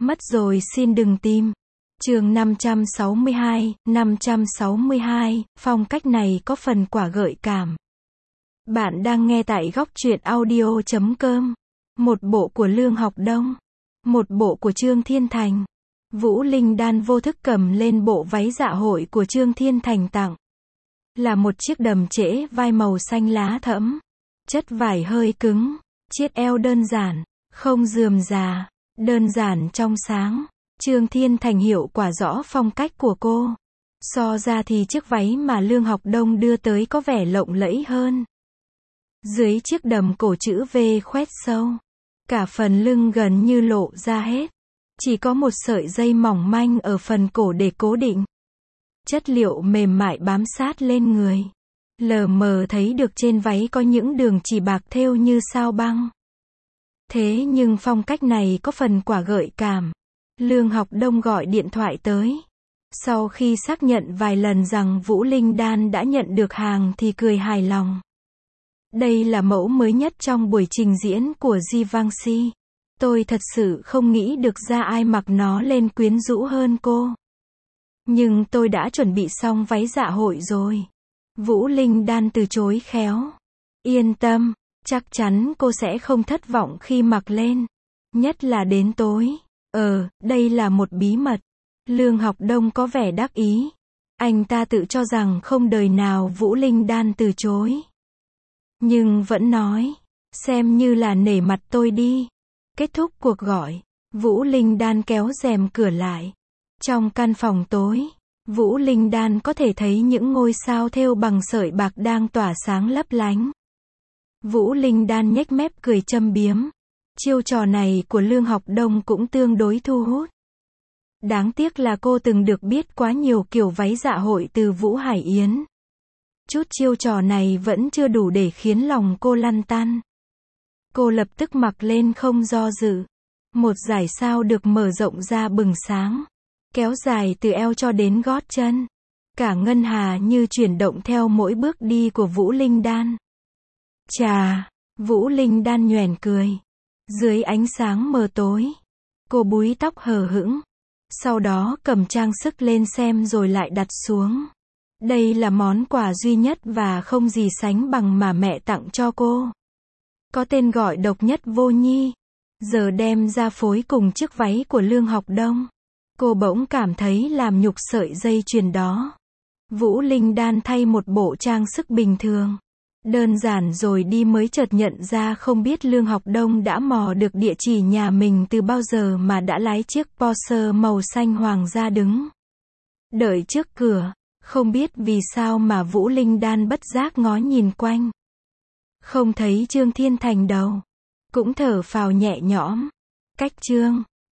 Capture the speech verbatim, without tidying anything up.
Mất rồi xin đừng tìm. Chương năm trăm sáu mươi hai, năm trăm sáu mươi hai, phong cách này có phần quả gợi cảm. Bạn đang nghe tại góc truyện audio chấm com. Một bộ của Lương Học Đông, một bộ của Trương Thiên Thành. Vũ Linh Đan vô thức cầm lên bộ váy dạ hội của Trương Thiên Thành tặng. Là một chiếc đầm trễ vai màu xanh lá thẫm. Chất vải hơi cứng, chiết eo đơn giản, không rườm rà, đơn giản trong sáng. Trương Thiên Thành hiểu quả rõ phong cách của cô. So ra thì chiếc váy mà Lương Học Đông đưa tới có vẻ lộng lẫy hơn. Dưới chiếc đầm cổ chữ V khoét sâu, cả phần lưng gần như lộ ra hết. Chỉ có một sợi dây mỏng manh ở phần cổ để cố định. Chất liệu mềm mại bám sát lên người. Lờ mờ thấy được trên váy có những đường chỉ bạc thêu như sao băng. Thế nhưng phong cách này có phần quả gợi cảm. Lương Học Đông gọi điện thoại tới. Sau khi xác nhận vài lần rằng Vũ Linh Đan đã nhận được hàng thì cười hài lòng. Đây là mẫu mới nhất trong buổi trình diễn của Givenchy. Tôi thật sự không nghĩ được ra ai mặc nó lên quyến rũ hơn cô. Nhưng tôi đã chuẩn bị xong váy dạ hội rồi. Vũ Linh Đan từ chối khéo. Yên tâm, chắc chắn cô sẽ không thất vọng khi mặc lên. Nhất là đến tối. Ờ, đây là một bí mật. Lương Học Đông có vẻ đắc ý. Anh ta tự cho rằng không đời nào Vũ Linh Đan từ chối. Nhưng vẫn nói, xem như là nể mặt tôi đi. Kết thúc cuộc gọi, Vũ Linh Đan kéo rèm cửa lại. Trong căn phòng tối, Vũ Linh Đan có thể thấy những ngôi sao thêu bằng sợi bạc đang tỏa sáng lấp lánh. Vũ Linh Đan nhếch mép cười châm biếm. Chiêu trò này của Lương Học Đông cũng tương đối thu hút. Đáng tiếc là cô từng được biết quá nhiều kiểu váy dạ hội từ Vũ Hải Yến. Chút chiêu trò này vẫn chưa đủ để khiến lòng cô lăn tăn. Cô lập tức mặc lên không do dự. Một dải sao được mở rộng ra bừng sáng, kéo dài từ eo cho đến gót chân. Cả ngân hà như chuyển động theo mỗi bước đi của Vũ Linh Đan. Chà, Vũ Linh Đan nhoẻn cười. Dưới ánh sáng mờ tối, cô búi tóc hờ hững. Sau đó cầm trang sức lên xem rồi lại đặt xuống. Đây là món quà duy nhất và không gì sánh bằng mà mẹ tặng cho cô. Có tên gọi độc nhất vô nhị. Giờ đem ra phối cùng chiếc váy của Lương Học Đông. Cô bỗng cảm thấy làm nhục sợi dây chuyền đó. Vũ Linh Đan thay một bộ trang sức bình thường. Đơn giản rồi đi mới chợt nhận ra không biết Lương Học Đông đã mò được địa chỉ nhà mình từ bao giờ mà đã lái chiếc Porsche màu xanh hoàng ra đứng. Đợi trước cửa, không biết vì sao mà Vũ Linh Đan bất giác ngó nhìn quanh. Không thấy Trương Thiên Thành đâu. Cũng thở phào nhẹ nhõm. Cách Trương